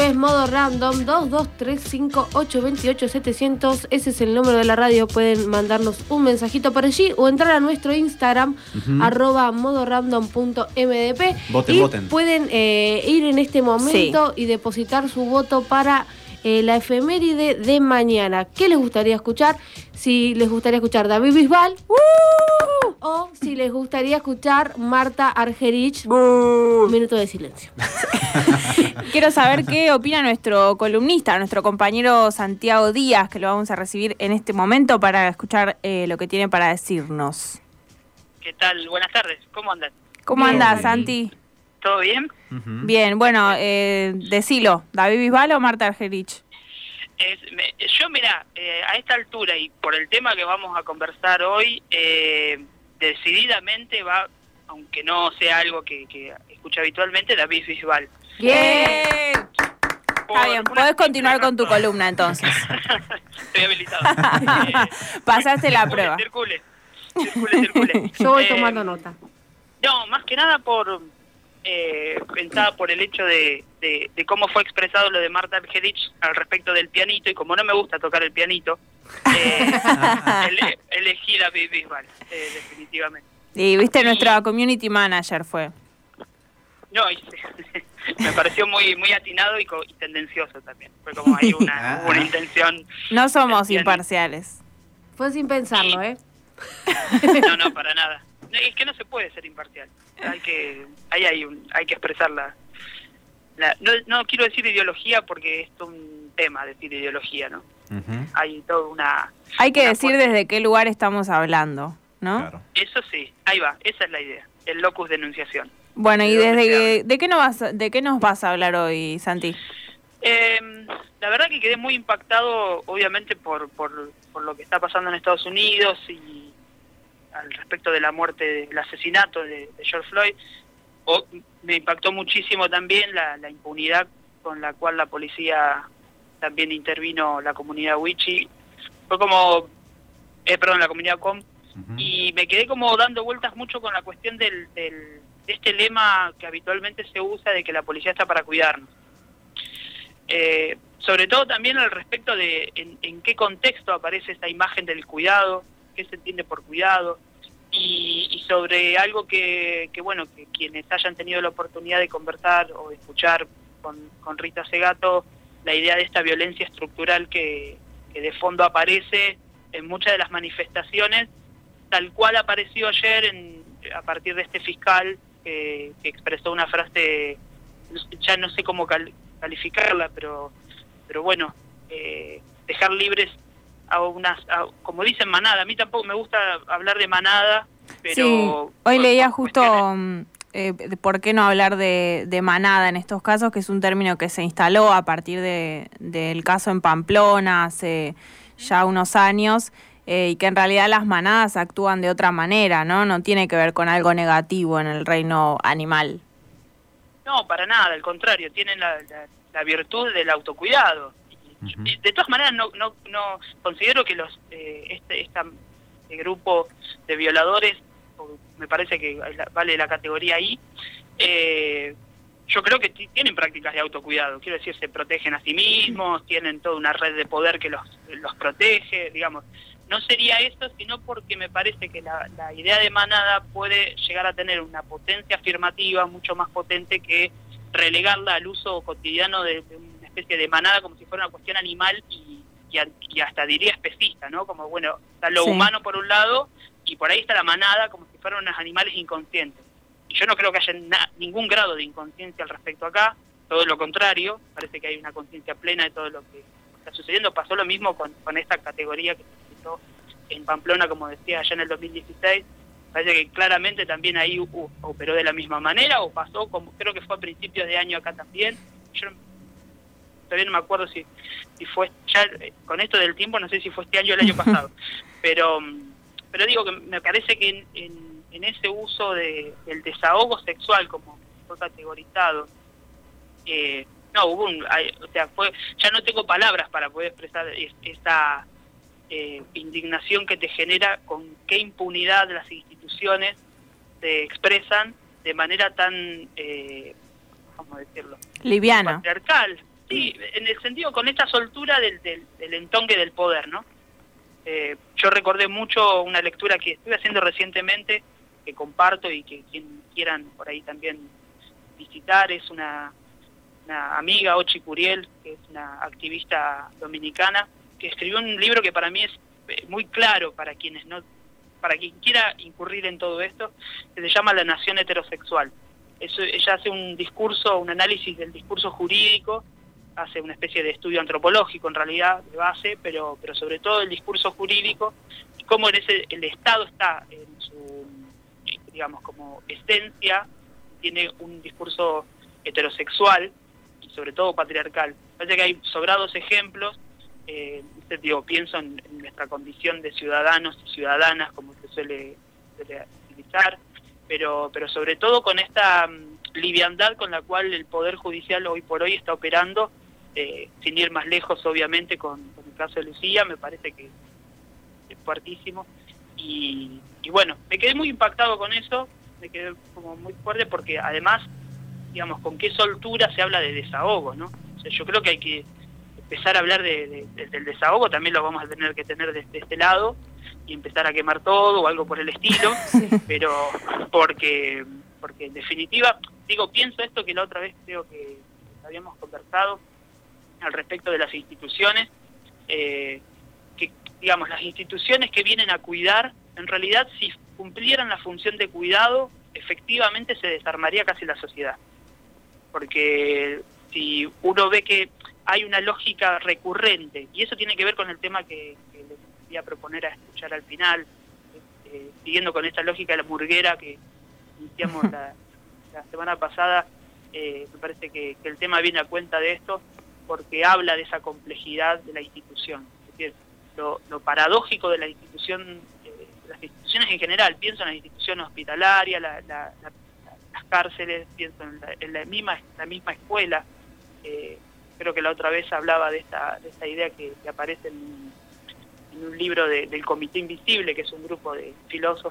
es Modo Random 2235828700. Ese es el número de la radio. Pueden mandarnos un mensajito por allí o entrar a nuestro Instagram, @modorandom.mdp. Voten. Pueden ir en este momento y depositar su voto para la efeméride de mañana. ¿Qué les gustaría escuchar? Si les gustaría escuchar David Bisbal o si les gustaría escuchar Marta Argerich. Minuto de silencio. Quiero saber qué opina nuestro columnista, nuestro compañero Santiago Díaz, que lo vamos a recibir en este momento para escuchar lo que tiene para decirnos. ¿Qué tal? Buenas tardes. ¿Cómo andan? ¿Cómo andás, Santi? ¿Todo bien? Bien, bueno, decilo, ¿David Bisbal o Marta Argerich? Yo, mira, a esta altura y por el tema que vamos a conversar hoy, decididamente va, aunque no sea algo que escuche habitualmente, David Bisbal. ¡Bien! Está bien, podés continuar con tu columna entonces. Estoy habilitado. Pasaste la prueba. Circule. Yo voy tomando nota. No, más que nada pensaba por el hecho de cómo fue expresado lo de Marta Argerich al respecto del pianito, y como no me gusta tocar el pianito, elegí David Bisbal, definitivamente. Y viste, nuestra community manager fue. No, me pareció muy atinado y tendencioso también. Fue como hay una intención. No somos imparciales. Fue sin pensarlo, ¿eh? No, para nada. Es que no se puede ser imparcial. Hay que expresar no quiero decir ideología porque es un tema decir ideología, ¿no? Hay toda una... Hay que decir desde qué lugar estamos hablando, ¿no? Claro. Eso sí, ahí va, esa es la idea, el locus de enunciación. Bueno, ¿y de qué nos vas a hablar hoy, Santi? La verdad que quedé muy impactado, obviamente, por lo que está pasando en Estados Unidos y al respecto de la muerte, del asesinato de George Floyd. Me impactó muchísimo también la impunidad con la cual la policía también intervino, la comunidad Wichí. Fue como, la comunidad Com. Y me quedé como dando vueltas mucho con la cuestión de este lema que habitualmente se usa de que la policía está para cuidarnos. Sobre todo también al respecto de en qué contexto aparece esta imagen del cuidado, qué se entiende por cuidado, y sobre algo que quienes hayan tenido la oportunidad de conversar o de escuchar con Rita Segato, la idea de esta violencia estructural que de fondo aparece en muchas de las manifestaciones, tal cual apareció ayer a partir de este fiscal que expresó una frase, ya no sé cómo calificarla, pero bueno, dejar libres como dicen, manada. A mí tampoco me gusta hablar de manada, pero... Sí, hoy leía justo por qué no hablar de manada en estos casos, que es un término que se instaló a partir del caso en Pamplona hace ya unos años, y que en realidad las manadas actúan de otra manera, ¿no? No tiene que ver con algo negativo en el reino animal. No, para nada, al contrario, tienen la virtud del autocuidado. De todas maneras, no considero que este grupo de violadores, me parece que vale la categoría ahí, yo creo que tienen prácticas de autocuidado. Quiero decir, se protegen a sí mismos, tienen toda una red de poder que los protege, digamos. No sería eso, sino porque me parece que la idea de manada puede llegar a tener una potencia afirmativa mucho más potente que relegarla al uso cotidiano de una especie de manada como si fuera una cuestión animal y hasta diría especista, ¿no? Como, bueno, está lo humano por un lado y por ahí está la manada como si fueran unos animales inconscientes. Y yo no creo que haya ningún grado de inconsciencia al respecto acá, todo lo contrario, parece que hay una conciencia plena de todo lo que está sucediendo. Pasó lo mismo con esta categoría que se citó en Pamplona, como decía, allá en el 2016. Parece que claramente también ahí operó de la misma manera, o pasó, como creo que fue a principios de año acá también. Yo todavía no me acuerdo si fue ya, con esto del tiempo, no sé si fue este año o el año pasado, pero digo que me parece que en ese uso del desahogo sexual, como fue categorizado, ya no tengo palabras para poder expresar esta indignación que te genera con qué impunidad las instituciones se expresan de manera tan, ¿cómo decirlo?, liviana, patriarcal, Sí, en el sentido, con esta soltura del entongue del poder, ¿no? Yo recordé mucho una lectura que estuve haciendo recientemente, que comparto y que quien quieran por ahí también visitar, es una amiga, Ochi Curiel, que es una activista dominicana, que escribió un libro que para mí es muy claro para quien quiera incurrir en todo esto, que se llama La Nación Heterosexual. Ella hace un análisis del discurso jurídico, hace una especie de estudio antropológico en realidad de base, pero sobre todo el discurso jurídico y cómo el Estado está en su, digamos, como esencia, tiene un discurso heterosexual y sobre todo patriarcal. Parece que hay sobrados ejemplos, pienso en nuestra condición de ciudadanos y ciudadanas, como se suele utilizar, pero sobre todo con esta liviandad con la cual el Poder Judicial hoy por hoy está operando, sin ir más lejos, obviamente, con el caso de Lucía, me parece que es fuertísimo. Y bueno, me quedé muy impactado con eso, me quedé como muy fuerte, porque además, digamos, con qué soltura se habla de desahogo, ¿no? O sea, yo creo que hay que empezar a hablar del desahogo, también lo vamos a tener que tener desde este lado, y empezar a quemar todo o algo por el estilo, sí. Pero porque en definitiva, pienso esto que la otra vez creo que habíamos conversado al respecto de las instituciones, que digamos, las instituciones que vienen a cuidar, en realidad si cumplieran la función de cuidado, efectivamente se desarmaría casi la sociedad, porque si uno ve que hay una lógica recurrente, y eso tiene que ver con el tema que les voy a proponer a escuchar al final, siguiendo con esta lógica de la murguera que iniciamos la semana pasada, me parece que el tema viene a cuenta de esto, porque habla de esa complejidad de la institución. Es decir, lo paradójico de la institución, las instituciones en general, pienso en la institución hospitalaria, las cárceles, pienso en la misma escuela. Creo que la otra vez hablaba de esta idea que aparece en un libro del Comité Invisible, que es un grupo de filósofos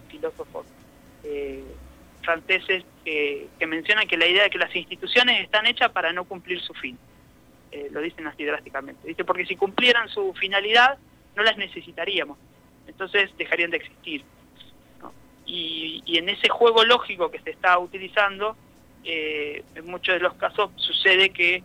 franceses que mencionan que la idea de que las instituciones están hechas para no cumplir su fin. Lo dicen así drásticamente. Dice, porque si cumplieran su finalidad, no las necesitaríamos. Entonces dejarían de existir, ¿no? Y en ese juego lógico que se está utilizando, en muchos de los casos sucede que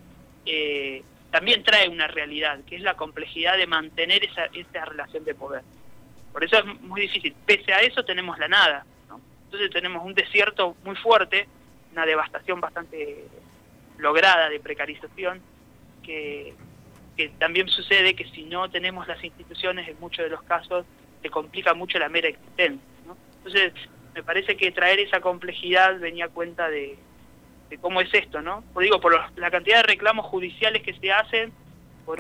también trae una realidad, que es la complejidad de mantener esa relación de poder. Por eso es muy difícil. Pese a eso tenemos la nada, ¿no? Entonces tenemos un desierto muy fuerte, una devastación bastante lograda de precarización, que también sucede que si no tenemos las instituciones, en muchos de los casos se complica mucho la mera existencia, ¿no? Entonces me parece que traer esa complejidad venía a cuenta de cómo es esto, ¿no? Por la cantidad de reclamos judiciales que se hacen por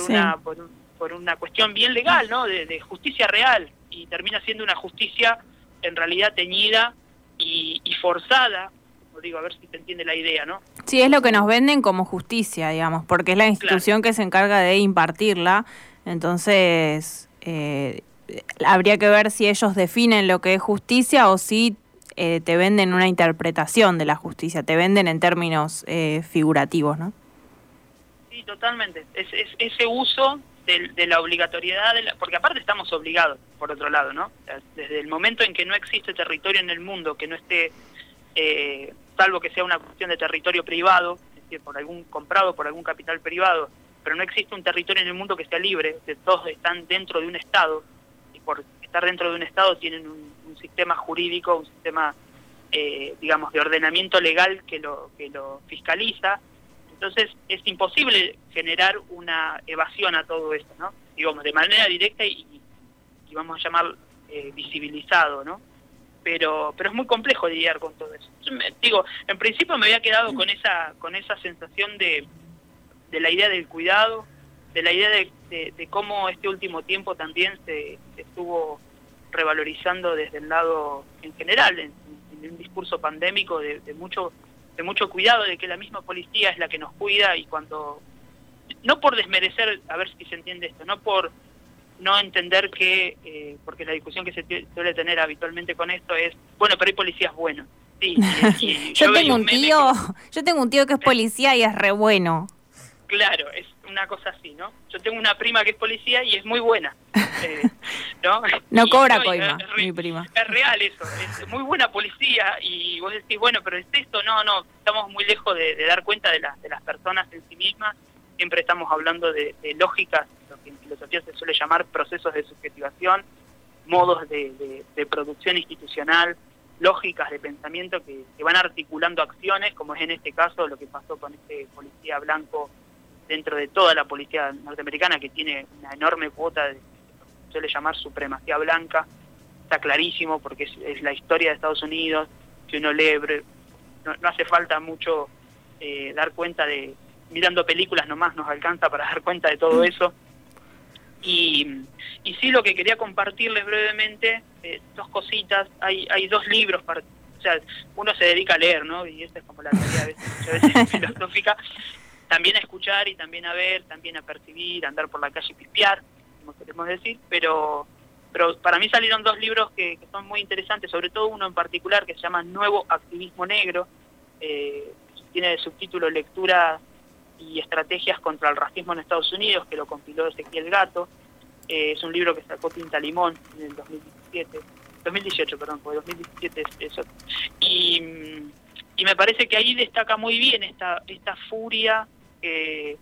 una cuestión bien legal, ¿no? De justicia real, y termina siendo una justicia en realidad teñida y forzada. A ver si te entiende la idea, ¿no? Sí, es lo que nos venden como justicia, digamos, porque es la institución que se encarga de impartirla. Entonces, habría que ver si ellos definen lo que es justicia o si te venden una interpretación de la justicia, te venden en términos figurativos, ¿no? Sí, totalmente. Es ese uso de la obligatoriedad, porque aparte estamos obligados, por otro lado, ¿no? Desde el momento en que no existe territorio en el mundo que no esté, salvo que sea una cuestión de territorio privado, es decir, comprado por algún capital privado, pero no existe un territorio en el mundo que sea libre, que todos están dentro de un Estado, y por estar dentro de un Estado tienen un sistema jurídico, un sistema, digamos, de ordenamiento legal que lo fiscaliza. Entonces es imposible generar una evasión a todo esto, ¿no? Digamos, de manera directa y vamos a llamar visibilizado, ¿no? Pero es muy complejo lidiar con todo eso. En principio me había quedado con esa sensación de la idea del cuidado, de la idea de cómo este último tiempo también se estuvo revalorizando desde el lado en general, en un discurso pandémico de mucho cuidado, de que la misma policía es la que nos cuida, y cuando, no por desmerecer, a ver si se entiende esto, no por no entender que, porque la discusión que se suele tener habitualmente con esto es, bueno, pero hay policías buenos. Sí, yo tengo un tío que es policía y es re bueno. Claro, es una cosa así, ¿no? Yo tengo una prima que es policía y es muy buena, ¿no? No cobra no, coima, mi prima. Es real eso, es muy buena policía y vos decís, bueno, pero es esto, no, estamos muy lejos de dar cuenta de las personas en sí mismas. Siempre estamos hablando de lógicas, lo que en filosofía se suele llamar procesos de subjetivación, modos de producción institucional, lógicas de pensamiento que van articulando acciones, como es en este caso lo que pasó con este policía blanco dentro de toda la policía norteamericana, que tiene una enorme cuota de lo que se suele llamar supremacía blanca. Está clarísimo porque es la historia de Estados Unidos, que uno lee, no hace falta mucho dar cuenta de, mirando películas nomás nos alcanza para dar cuenta de todo eso. Y sí, lo que quería compartirles brevemente, dos cositas. Hay dos libros, o sea, uno se dedica a leer, ¿no? Y esa es como la tarea muchas veces filosófica. También a escuchar y también a ver, también a percibir, a andar por la calle y pispear, como queremos decir, pero para mí salieron dos libros que son muy interesantes, sobre todo uno en particular que se llama Nuevo Activismo Negro, tiene de subtítulo Lecturas y Estrategias contra el Racismo en Estados Unidos, que lo compiló Ezequiel Gato. Es un libro que sacó Tinta Limón en el 2018, porque 2017 es otro. Y me parece que ahí destaca muy bien esta furia que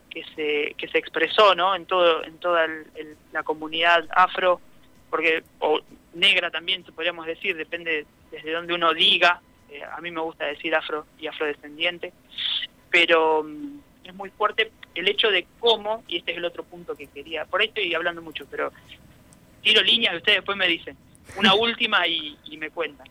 se expresó, ¿no? en toda la comunidad afro, o negra también, podríamos decir, depende desde donde uno diga. A mí me gusta decir afro y afrodescendiente, pero es muy fuerte el hecho de cómo, y este es el otro punto que quería, por ahí estoy hablando mucho, pero tiro líneas y ustedes después me dicen una última y me cuentan.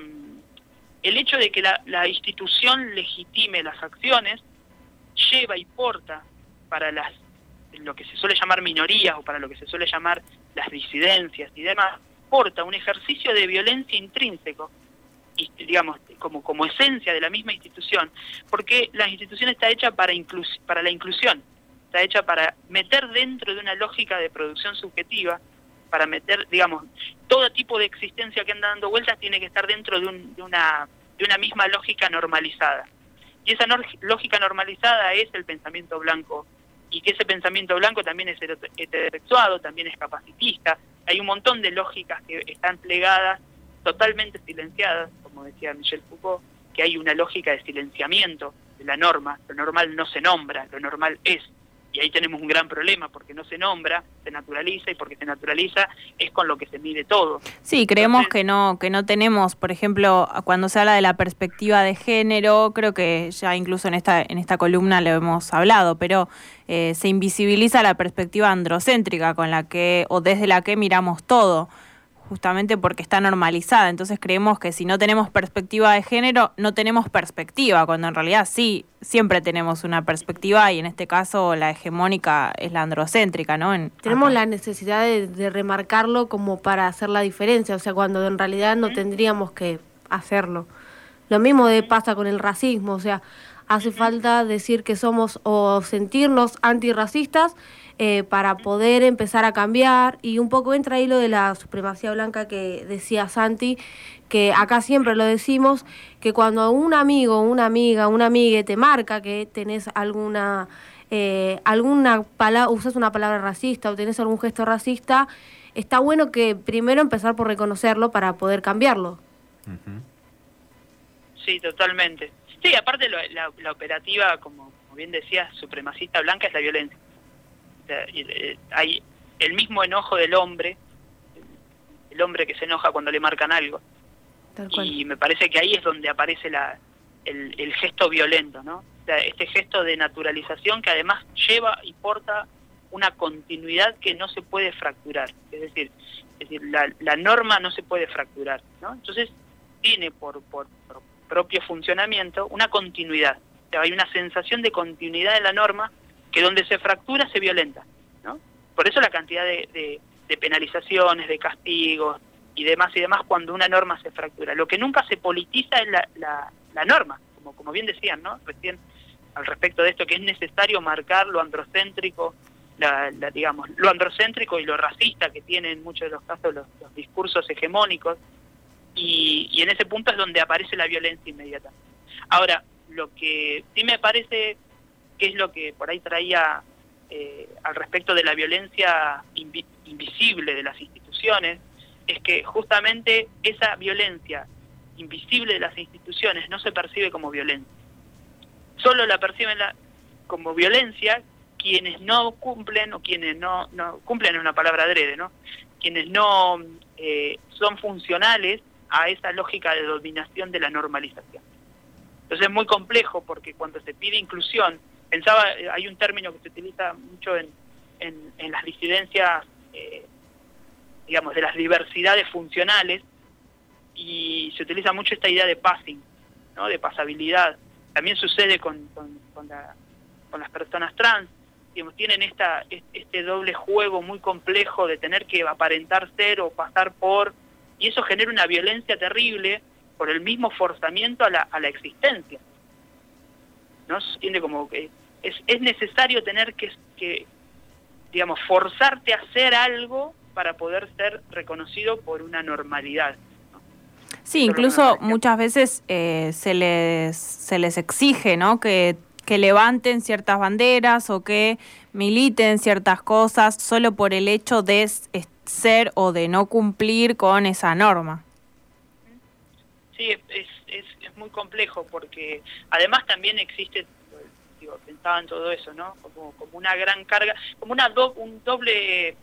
El hecho de que la institución legitime las acciones lleva y porta para lo que se suele llamar minorías o para lo que se suele llamar las disidencias y demás, porta un ejercicio de violencia intrínseco, y digamos, como esencia de la misma institución, porque la institución está hecha para la inclusión, está hecha para meter dentro de una lógica de producción subjetiva, para meter, digamos, todo tipo de existencia que anda dando vueltas tiene que estar dentro de una misma lógica normalizada. Y esa lógica normalizada es el pensamiento blanco, y que ese pensamiento blanco también es heterosexuado, también es capacitista. Hay un montón de lógicas que están plegadas, totalmente silenciadas, como decía Michel Foucault, que hay una lógica de silenciamiento de la norma. Lo normal no se nombra, lo normal es. Y ahí tenemos un gran problema, porque no se nombra, se naturaliza, y porque se naturaliza es con lo que se mide todo. Sí, creemos que no tenemos, por ejemplo, cuando se habla de la perspectiva de género, creo que ya incluso en esta columna lo hemos hablado, pero se invisibiliza la perspectiva androcéntrica con la que, o desde la que miramos todo, justamente porque está normalizada. Entonces creemos que si no tenemos perspectiva de género, no tenemos perspectiva, cuando en realidad sí, siempre tenemos una perspectiva, y en este caso la hegemónica es la androcéntrica, ¿no? Tenemos la necesidad de remarcarlo como para hacer la diferencia, o sea, cuando en realidad no tendríamos que hacerlo. Lo mismo pasa con el racismo, o sea, hace falta decir que somos o sentirnos antirracistas para poder empezar a cambiar, y un poco entra ahí lo de la supremacía blanca que decía Santi, que acá siempre lo decimos, que cuando un amigo, una amiga, una amiga te marca que tenés alguna palabra, usas una palabra racista o tenés algún gesto racista, está bueno que primero empezar por reconocerlo para poder cambiarlo. Sí, totalmente. Sí, aparte la operativa, como bien decías, supremacista blanca es la violencia. O sea, hay el mismo enojo del hombre, el hombre que se enoja cuando le marcan algo. Y me parece que ahí es donde aparece el gesto violento, ¿no? O sea, este gesto de naturalización que además lleva y porta una continuidad que no se puede fracturar. Es decir la norma no se puede fracturar, ¿no? Entonces tiene por propio funcionamiento una continuidad. O sea, hay una sensación de continuidad de la norma que donde se fractura se violenta, ¿no? Por eso la cantidad de penalizaciones, de castigos y demás cuando una norma se fractura. Lo que nunca se politiza es la norma, como bien decían, ¿no? Recién al respecto de esto, que es necesario marcar lo androcéntrico, digamos, lo androcéntrico y lo racista que tienen en muchos de los casos los discursos hegemónicos, y en ese punto es donde aparece la violencia inmediata. Ahora, lo que sí me parece qué es lo que por ahí traía al respecto de la violencia invisible de las instituciones, es que justamente esa violencia invisible de las instituciones no se percibe como violencia. Solo la perciben como violencia quienes no cumplen, o quienes no cumplen, es una palabra adrede, ¿no? Quienes no son funcionales a esa lógica de dominación de la normalización. Entonces es muy complejo, porque cuando se pide inclusión, hay un término que se utiliza mucho en las disidencias, digamos, de las diversidades funcionales, y se utiliza mucho esta idea de passing, ¿no? De pasabilidad. También sucede con las personas trans, digamos, tienen este doble juego muy complejo de tener que aparentar ser o pasar por, y eso genera una violencia terrible por el mismo forzamiento a la existencia, ¿no? Se entiende como que es necesario tener que, digamos, forzarte a hacer algo para poder ser reconocido por una normalidad, ¿no? Sí, incluso muchas veces se les exige, ¿no?, que levanten ciertas banderas o que militen ciertas cosas solo por el hecho de ser o de no cumplir con esa norma. Sí, es muy complejo, porque además también existe, pensaba en todo eso, ¿no? Como una gran carga, como un doble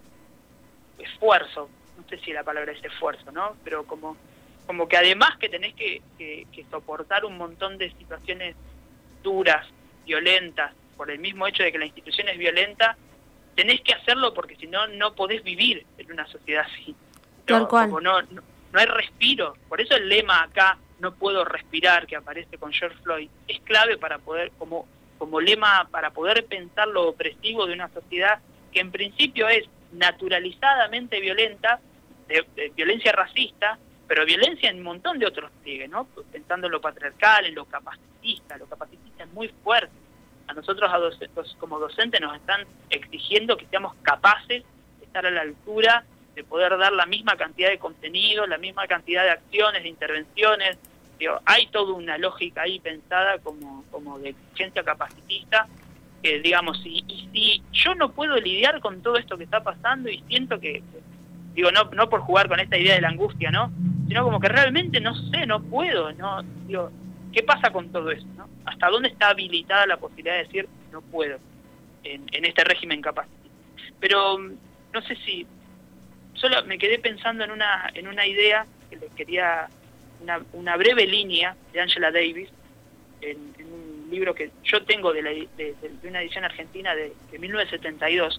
esfuerzo, no sé si la palabra es esfuerzo, ¿no? Pero como que además que tenés que soportar un montón de situaciones duras, violentas, por el mismo hecho de que la institución es violenta, tenés que hacerlo porque si no, no podés vivir en una sociedad así. Tal cual. Como no hay respiro. Por eso el lema acá, no puedo respirar, que aparece con George Floyd, es clave para poder, como lema, para poder pensar lo opresivo de una sociedad que en principio es naturalizadamente violenta, de violencia racista, pero violencia en un montón de otros pliegues, ¿no? Pensando en lo patriarcal, en lo capacitista es muy fuerte. A nosotros como docentes nos están exigiendo que seamos capaces de estar a la altura, de poder dar la misma cantidad de contenido, la misma cantidad de acciones, de intervenciones. Digo, hay toda una lógica ahí pensada como de exigencia capacitista, que digamos, si yo no puedo lidiar con todo esto que está pasando y siento que digo, no por jugar con esta idea de la angustia, ¿no? Sino como que realmente no sé, no puedo, ¿no? Digo, ¿qué pasa con todo eso, no? ¿Hasta dónde está habilitada la posibilidad de decir no puedo en este régimen capacitista? Pero no sé si solo me quedé pensando en una idea que les quería, una breve línea de Angela Davis en un libro que yo tengo de una edición argentina de 1972,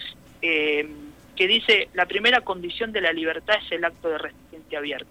que dice: la primera condición de la libertad es el acto de resistencia abierta.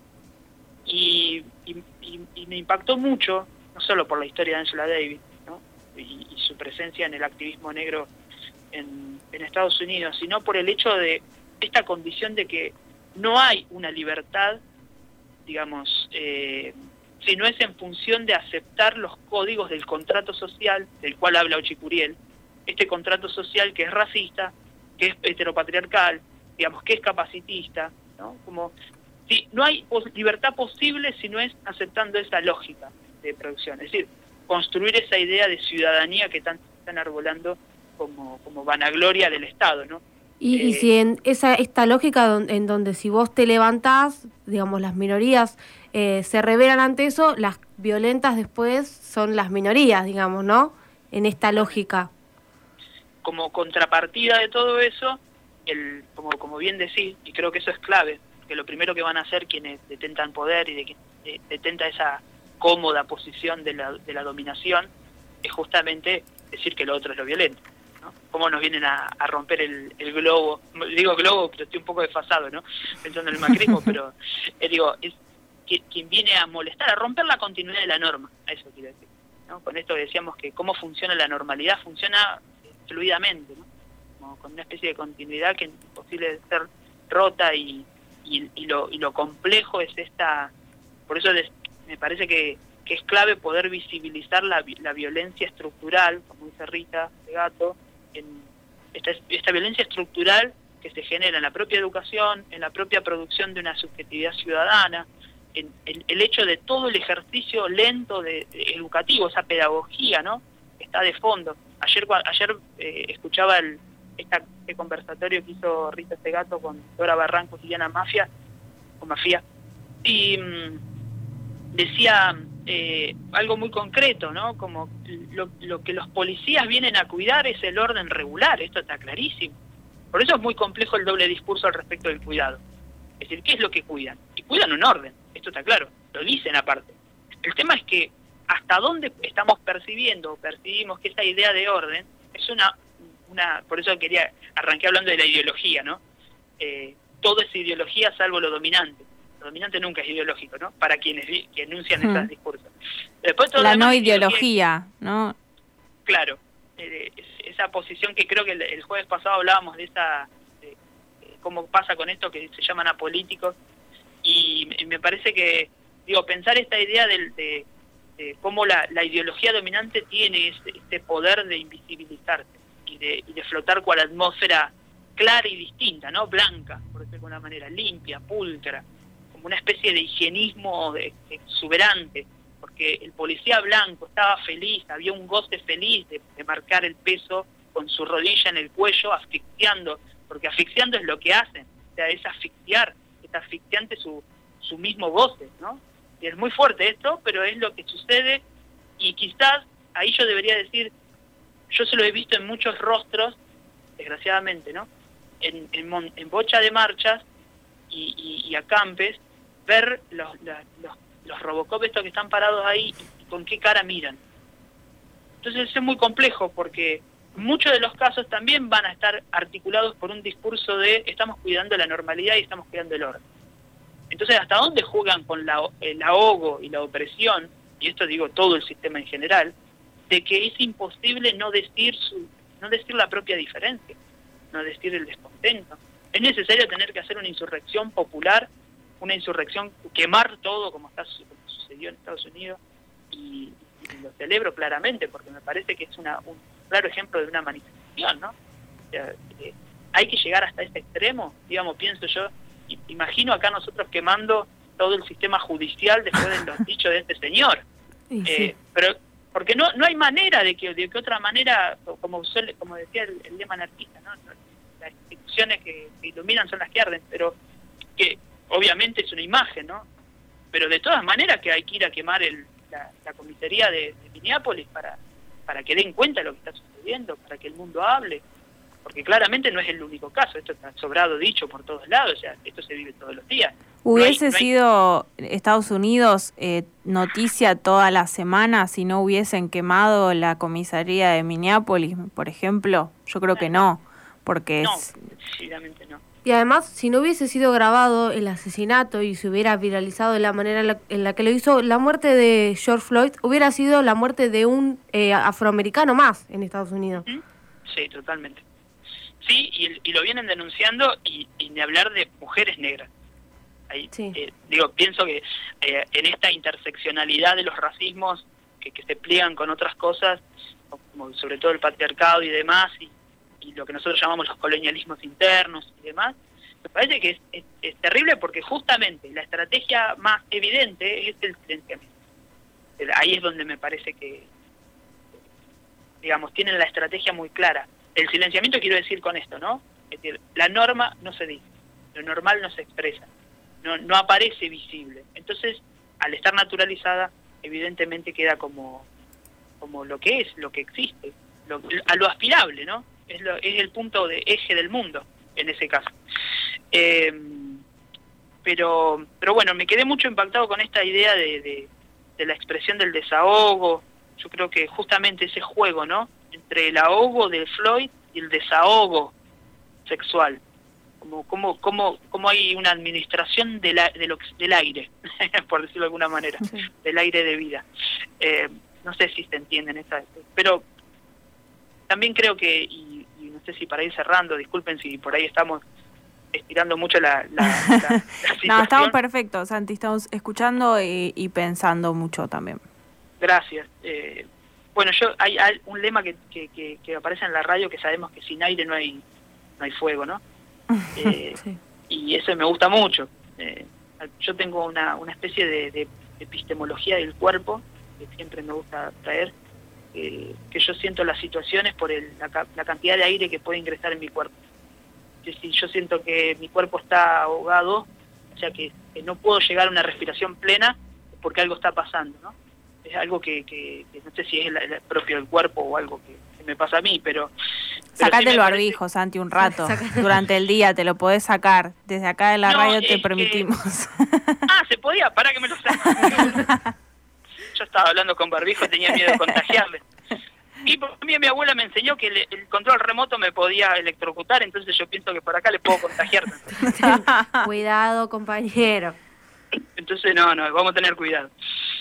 Y me impactó mucho, no solo por la historia de Angela Davis, ¿no?, y su presencia en el activismo negro en Estados Unidos, sino por el hecho de esta condición de que no hay una libertad, digamos, si no es en función de aceptar los códigos del contrato social del cual habla Ochicuriel, este contrato social que es racista, que es heteropatriarcal, digamos, que es capacitista, ¿no? Como si no hay libertad posible si no es aceptando esa lógica de producción, es decir, construir esa idea de ciudadanía que están arbolando como vanagloria del Estado, ¿no? Y si en esta lógica en donde si vos te levantás, digamos, las minorías se rebelan ante eso, las violentas después son las minorías, digamos, ¿no? En esta lógica. Como contrapartida de todo eso, como bien decís, y creo que eso es clave, que lo primero que van a hacer quienes detentan poder y de que detenta esa cómoda posición de la dominación es justamente decir que lo otro es lo violento, ¿no? Cómo nos vienen a romper el globo. Digo globo, pero estoy un poco desfasado, ¿no?, pensando en el macrismo, pero digo, es quien viene a molestar, a romper la continuidad de la norma, a eso quiero decir, ¿no? Con esto decíamos que cómo funciona la normalidad, funciona fluidamente, ¿no?, como con una especie de continuidad que es imposible de ser rota, y lo complejo es esta. Por eso me parece que es clave poder visibilizar la violencia estructural, como dice Rita Segato, en esta violencia estructural que se genera en la propia educación, en la propia producción de una subjetividad ciudadana, en el hecho de todo el ejercicio lento educativo, esa pedagogía, ¿no?, está de fondo. Ayer escuchaba este conversatorio que hizo Rita Segato con Dora Barranco y Diana Mafia, y decía algo muy concreto, ¿no? Como lo que los policías vienen a cuidar es el orden regular, esto está clarísimo. Por eso es muy complejo el doble discurso al respecto del cuidado. Es decir, ¿qué es lo que cuidan? Y cuidan un orden, esto está claro, lo dicen aparte. El tema es que hasta dónde estamos percibimos que esa idea de orden es por eso arranqué hablando de la ideología, ¿no? Todo es ideología salvo lo dominante. Lo dominante nunca es ideológico, ¿no? Para quienes que enuncian estos discursos. Después, todo la no ideología, ¿no? Claro, esa posición que creo que el jueves pasado hablábamos de cómo pasa con esto que se llaman apolíticos, y me parece que, pensar esta idea de cómo la ideología dominante tiene este poder de invisibilizarse y de flotar cual atmósfera clara y distinta, ¿no? Blanca, por decirlo de alguna manera, limpia, pulcra, como una especie de higienismo exuberante, porque el policía blanco estaba feliz, había un goce feliz de marcar el peso con su rodilla en el cuello, asfixiando, porque asfixiando es lo que hacen, o sea, es asfixiar, es asfixiante su mismo goce, ¿no? Y es muy fuerte esto, pero es lo que sucede, y quizás ahí yo debería decir, yo se lo he visto en muchos rostros, desgraciadamente, ¿no? En bocha de marchas y acampes, ver los Robocop estos que están parados ahí y con qué cara miran. Entonces es muy complejo porque muchos de los casos también van a estar articulados por un discurso de estamos cuidando la normalidad y estamos cuidando el orden. Entonces, ¿hasta dónde juegan con el ahogo y la opresión, y esto digo todo el sistema en general, de que es imposible no decir la propia diferencia, no decir el descontento? Es necesario tener que hacer una insurrección popular, una insurrección, quemar todo como sucedió en Estados Unidos, y lo celebro claramente porque me parece que es un claro ejemplo de una manifestación, ¿no? O sea, hay que llegar hasta ese extremo, pienso yo, imagino acá nosotros quemando todo el sistema judicial después de los dichos de este señor. Sí. Pero porque no hay manera de que otra manera, como decía el lema anarquista, ¿no? Las instituciones que iluminan son las que arden, pero que obviamente es una imagen, ¿no? Pero de todas maneras que hay que ir a quemar la comisaría de Minneapolis para que den cuenta de lo que está sucediendo, para que el mundo hable, porque claramente no es el único caso, esto está sobrado dicho por todos lados, o sea, esto se vive todos los días. ¿Hubiese sido Estados Unidos noticia toda la semana si no hubiesen quemado la comisaría de Minneapolis, por ejemplo? Yo creo que no, porque decididamente no. Y además, si no hubiese sido grabado el asesinato y se hubiera viralizado de la manera en la que lo hizo, la muerte de George Floyd hubiera sido la muerte de un afroamericano más en Estados Unidos. Sí, totalmente. Sí, y lo vienen denunciando, y ni hablar de mujeres negras. Ahí, sí. Pienso que en esta interseccionalidad de los racismos que se pliegan con otras cosas, como sobre todo el patriarcado y demás, y lo que nosotros llamamos los colonialismos internos y demás, me parece que es terrible porque justamente la estrategia más evidente es el silenciamiento. Ahí es donde me parece que, tienen la estrategia muy clara. El silenciamiento quiero decir con esto, ¿no? Es decir, la norma no se dice, lo normal no se expresa, no aparece visible. Entonces, al estar naturalizada, evidentemente queda como lo que es, lo que existe, a lo aspirable, ¿no? Es el punto de eje del mundo, en ese caso. Pero bueno, me quedé mucho impactado con esta idea de la expresión del desahogo. Yo creo que justamente ese juego, ¿no? Entre el ahogo de Floyd y el desahogo sexual. Como hay una administración del aire, por decirlo de alguna manera, del aire de vida. No sé si se entienden pero también creo que, y no sé si para ir cerrando, disculpen si por ahí estamos estirando mucho la situación. No, estamos perfectos, Santi, estamos escuchando y pensando mucho también. Gracias. Bueno, hay un lema que aparece en la radio, que sabemos que sin aire no hay fuego, ¿no? Sí. Y eso me gusta mucho. Yo tengo una especie de epistemología del cuerpo que siempre me gusta traer, que yo siento las situaciones por la cantidad de aire que puede ingresar en mi cuerpo. Si yo siento que mi cuerpo está ahogado, o sea que no puedo llegar a una respiración plena, porque algo está pasando, ¿no? Es algo que no sé si es el propio del cuerpo o algo que me pasa a mí, pero sacate sí el barbijo, Santi, un rato. Durante el día te lo podés sacar. Desde acá de la radio te permitimos. Se podía, para que me lo saque. Yo estaba hablando con barbijo y tenía miedo de contagiarle. Y por mí mi abuela me enseñó que el control remoto me podía electrocutar, entonces yo pienso que por acá le puedo contagiar. Cuidado, compañero. Entonces no, vamos a tener cuidado.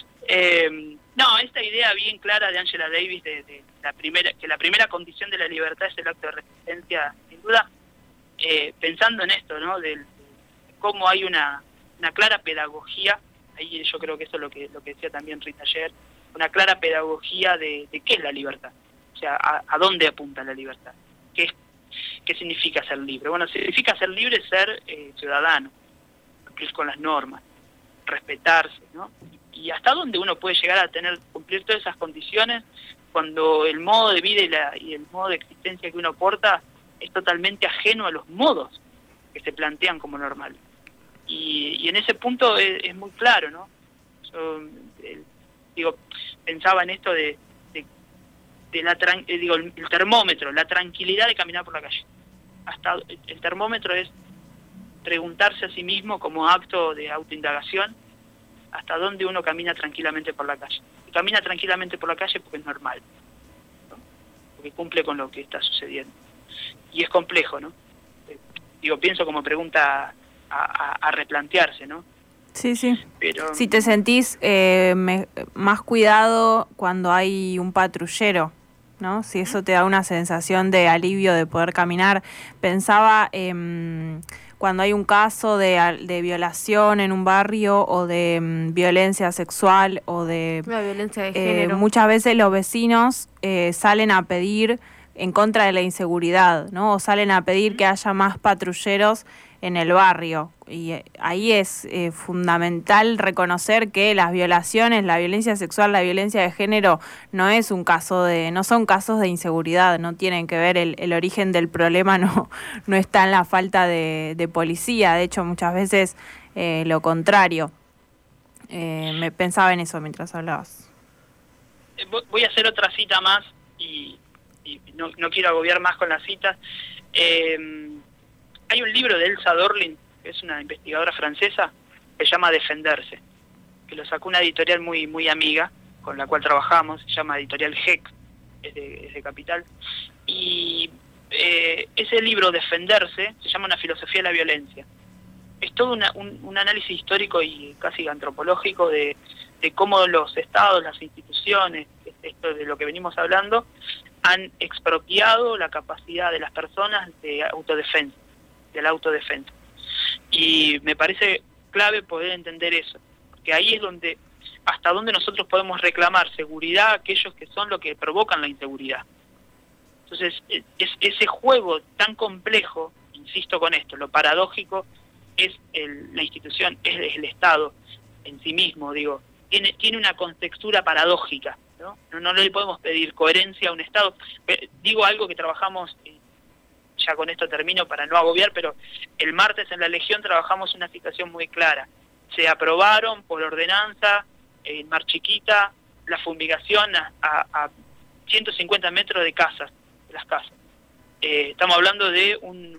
Esta idea bien clara de Angela Davis de la primera condición de la libertad es el acto de resistencia, sin duda, pensando en esto, ¿no? De cómo hay una clara pedagogía, ahí yo creo que eso es lo que decía también Rita ayer, una clara pedagogía de qué es la libertad, o sea, a dónde apunta la libertad, qué significa ser libre. Bueno, significa ser libre, ser ciudadano, cumplir con las normas, respetarse, ¿no? Y hasta dónde uno puede llegar a cumplir todas esas condiciones cuando el modo de vida y el modo de existencia que uno porta es totalmente ajeno a los modos que se plantean como normales. Y en ese punto es muy claro, ¿no? Yo pensaba en esto de el termómetro, la tranquilidad de caminar por la calle. Hasta el termómetro es preguntarse a sí mismo como acto de autoindagación hasta dónde uno camina tranquilamente por la calle. Y camina tranquilamente por la calle porque es normal, ¿no? Porque cumple con lo que está sucediendo. Y es complejo, ¿no? Pienso como pregunta a replantearse, ¿no? Sí. Pero, si te sentís más cuidado cuando hay un patrullero, ¿no? Si eso te da una sensación de alivio de poder caminar. Pensaba cuando hay un caso de violación en un barrio o de violencia sexual o de violencia de género. Muchas veces los vecinos salen a pedir en contra de la inseguridad, ¿no? O salen a pedir que haya más patrulleros en el barrio. Y ahí es fundamental reconocer que las violaciones, la violencia sexual, la violencia de género no son casos de inseguridad, no tienen que ver, el origen del problema no está en la falta de policía, de hecho muchas veces lo contrario. Me pensaba en eso mientras hablabas. Voy a hacer otra cita más y no quiero agobiar más con las citas. Hay un libro de Elsa Dorlin, que es una investigadora francesa, que se llama Defenderse, que lo sacó una editorial muy muy amiga, con la cual trabajamos, se llama Editorial GEC, es de Capital. Y ese libro, Defenderse, se llama Una filosofía de la violencia. Es todo un análisis histórico y casi antropológico de cómo los estados, las instituciones, esto de lo que venimos hablando, han expropiado la capacidad de las personas de autodefensa, de la autodefensa. Y me parece clave poder entender eso, porque ahí es hasta donde nosotros podemos reclamar seguridad a aquellos que son lo que provocan la inseguridad. Entonces, ese juego tan complejo, insisto con esto, lo paradójico es la institución, es el Estado en sí mismo, tiene una contextura paradójica, ¿no? No le podemos pedir coherencia a un Estado. Digo algo que trabajamos, ya con esto termino para no agobiar, pero el martes en la Legión trabajamos una situación muy clara. Se aprobaron por ordenanza en Mar Chiquita la fumigación a 150 metros de las casas. Estamos hablando de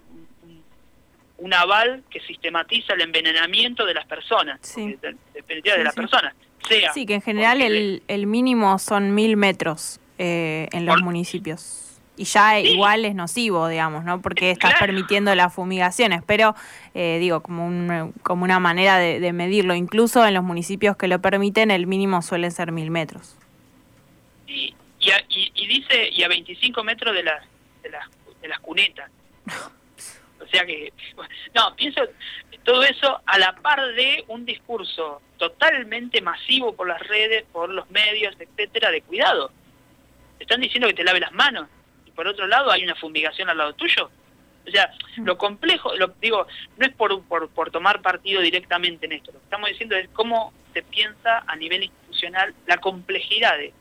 un aval que sistematiza el envenenamiento de las personas, sí. de las personas. Sí, que en general el mínimo son 1000 metros en los municipios. Y ya igual es nocivo, digamos, ¿no? Porque estás permitiendo las fumigaciones, pero como una manera de medirlo. Incluso en los municipios que lo permiten, el mínimo suelen ser 1000 metros. Y dice, y a 25 metros de las cunetas. O sea que, pienso todo eso a la par de un discurso totalmente masivo por las redes, por los medios, etcétera, de cuidado. Te están diciendo que te lave las manos. Por otro lado hay una fumigación al lado tuyo. O sea, lo complejo, no es por tomar partido directamente en esto. Lo que estamos diciendo es cómo se piensa a nivel institucional la complejidad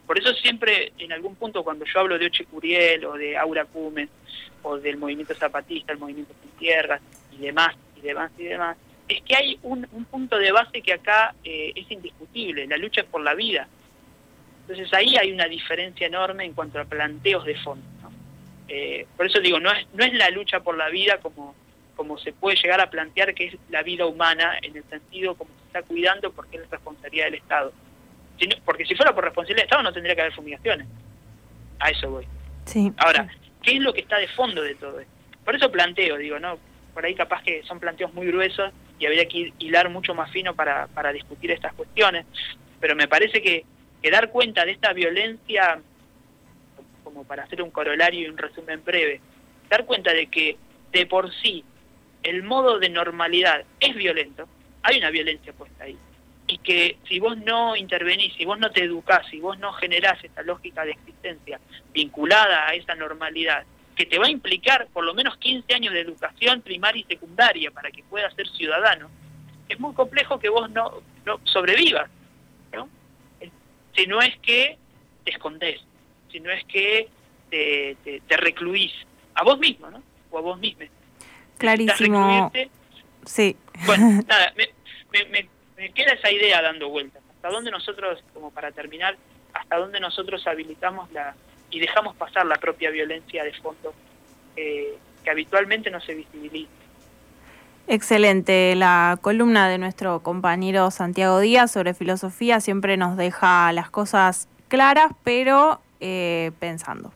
Por eso siempre, en algún punto, cuando yo hablo de Oche Curiel o de Aura Cumen o del movimiento zapatista, el movimiento Sin Tierras y demás, es que hay un punto de base que acá es indiscutible: la lucha es por la vida. Entonces ahí hay una diferencia enorme en cuanto a planteos de fondo, ¿no? Por eso digo, no es la lucha por la vida como se puede llegar a plantear que es la vida humana, en el sentido como se está cuidando porque es responsabilidad del Estado. Porque si fuera por responsabilidad del Estado no tendría que haber fumigaciones. A eso voy. Sí. Ahora, ¿qué es lo que está de fondo de todo esto? Por eso planteo, digo, ¿no? Por ahí capaz que son planteos muy gruesos y habría que hilar mucho más fino para discutir estas cuestiones, pero me parece que dar cuenta de esta violencia, como para hacer un corolario y un resumen breve, dar cuenta de que de por sí el modo de normalidad es violento, hay una violencia puesta ahí, y que si vos no intervenís, si vos no te educás, si vos no generás esa lógica de existencia vinculada a esa normalidad, que te va a implicar por lo menos 15 años de educación primaria y secundaria para que puedas ser ciudadano, es muy complejo que vos no sobrevivas, ¿no? Si no es que te escondés, si no es que te recluís a vos mismo, ¿no? O a vos mismo. Clarísimo. Sí. Bueno, nada, me queda esa idea dando vueltas. ¿Hasta dónde nosotros, como para terminar, hasta dónde nosotros habilitamos y dejamos pasar la propia violencia de fondo que habitualmente no se visibiliza? Excelente. La columna de nuestro compañero Santiago Díaz sobre filosofía siempre nos deja las cosas claras, pero pensando.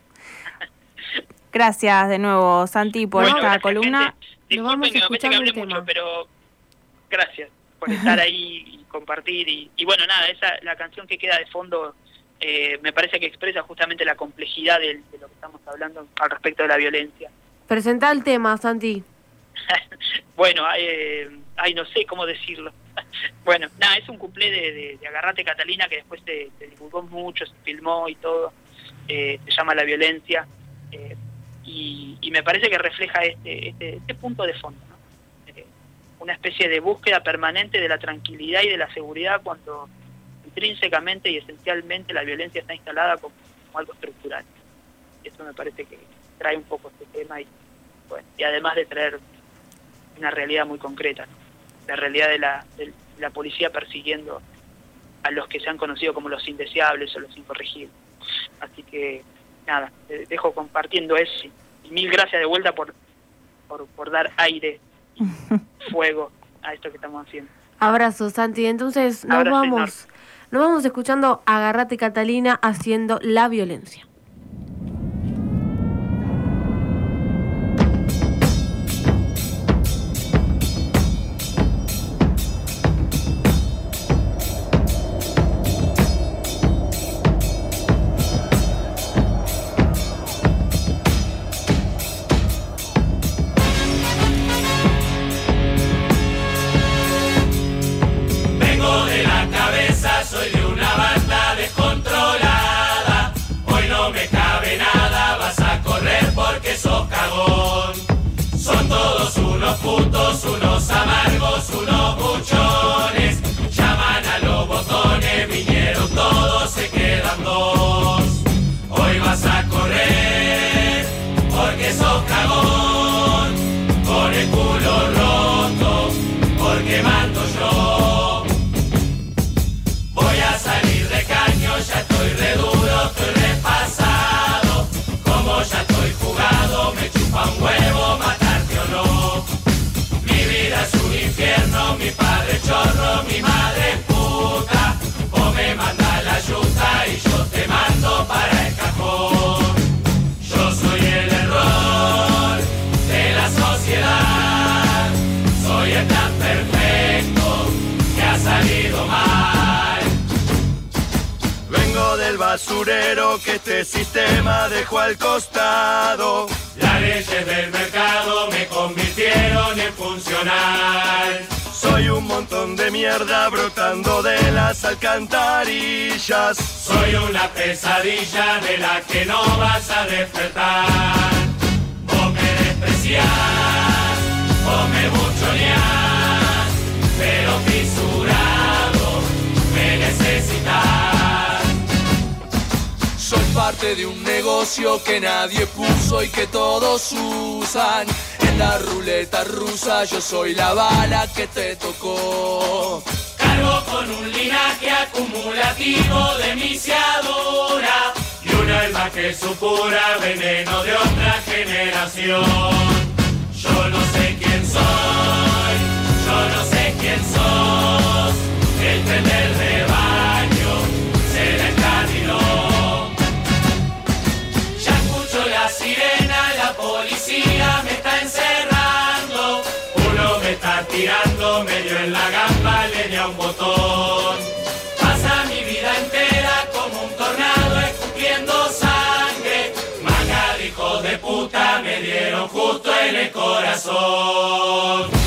Gracias de nuevo, Santi, por esta columna. Nos vamos a escuchar que hablé mucho, pero gracias por estar ahí y compartir. Y bueno, nada, la canción que queda de fondo me parece que expresa justamente la complejidad de lo que estamos hablando al respecto de la violencia. Presentá el tema, Santi. Bueno, no sé cómo decirlo. Bueno, nada, es un cuplé de Agarrate Catalina, que después se divulgó mucho, se filmó y todo. Se llama La Violencia. Y me parece que refleja este punto de fondo, ¿no? Una especie de búsqueda permanente de la tranquilidad y de la seguridad, cuando intrínsecamente y esencialmente la violencia está instalada como algo estructural. Eso me parece que trae un poco este tema y además de traer una realidad muy concreta, ¿no? La realidad de la policía persiguiendo a los que se han conocido como los indeseables o los incorregibles. Así que nada, te dejo compartiendo eso y mil gracias de vuelta por dar aire y fuego a esto que estamos haciendo. Abrazo, Santi. Entonces nos vamos escuchando Agarrate Catalina haciendo La Violencia. Putos, unos amargos, unos buchones, llaman a los botones, vinieron todos, se quedan dos. Hoy vas a correr, porque sos cagón, con el culo roto, porque mando yo. Voy a salir de caño, ya estoy re duro, estoy repasado, como ya estoy jugado, me chupa un huevo matarte o no. Es un infierno, mi padre chorro, mi madre puta. Vos me mandás la yuta y yo te mando para el cajón. Yo soy el error de la sociedad. Soy el plan perfecto que ha salido mal. Vengo del basurero que este sistema dejó al costado. Las leyes del mercado me convirtieron en funcional. Soy un montón de mierda brotando de las alcantarillas. Soy una pesadilla de la que no vas a despertar. Vos me despreciás, vos me buchoneás, pero fisurado me necesitas. parte de un negocio que nadie puso y que todos usan. En la ruleta rusa yo soy la bala que te tocó. Cargo con un linaje acumulativo de misiadura y un alma que supura veneno de otra generación. Yo no sé quién soy, yo no sé quién sos, el tren del rebaño será el Cardilón. Ya escucho la sirena, la policía me está encerrando, uno me está tirando medio en la gamba, le di a un botón. Pasa mi vida entera como un tornado escupiendo sangre, manga de hijos de puta me dieron justo en el corazón.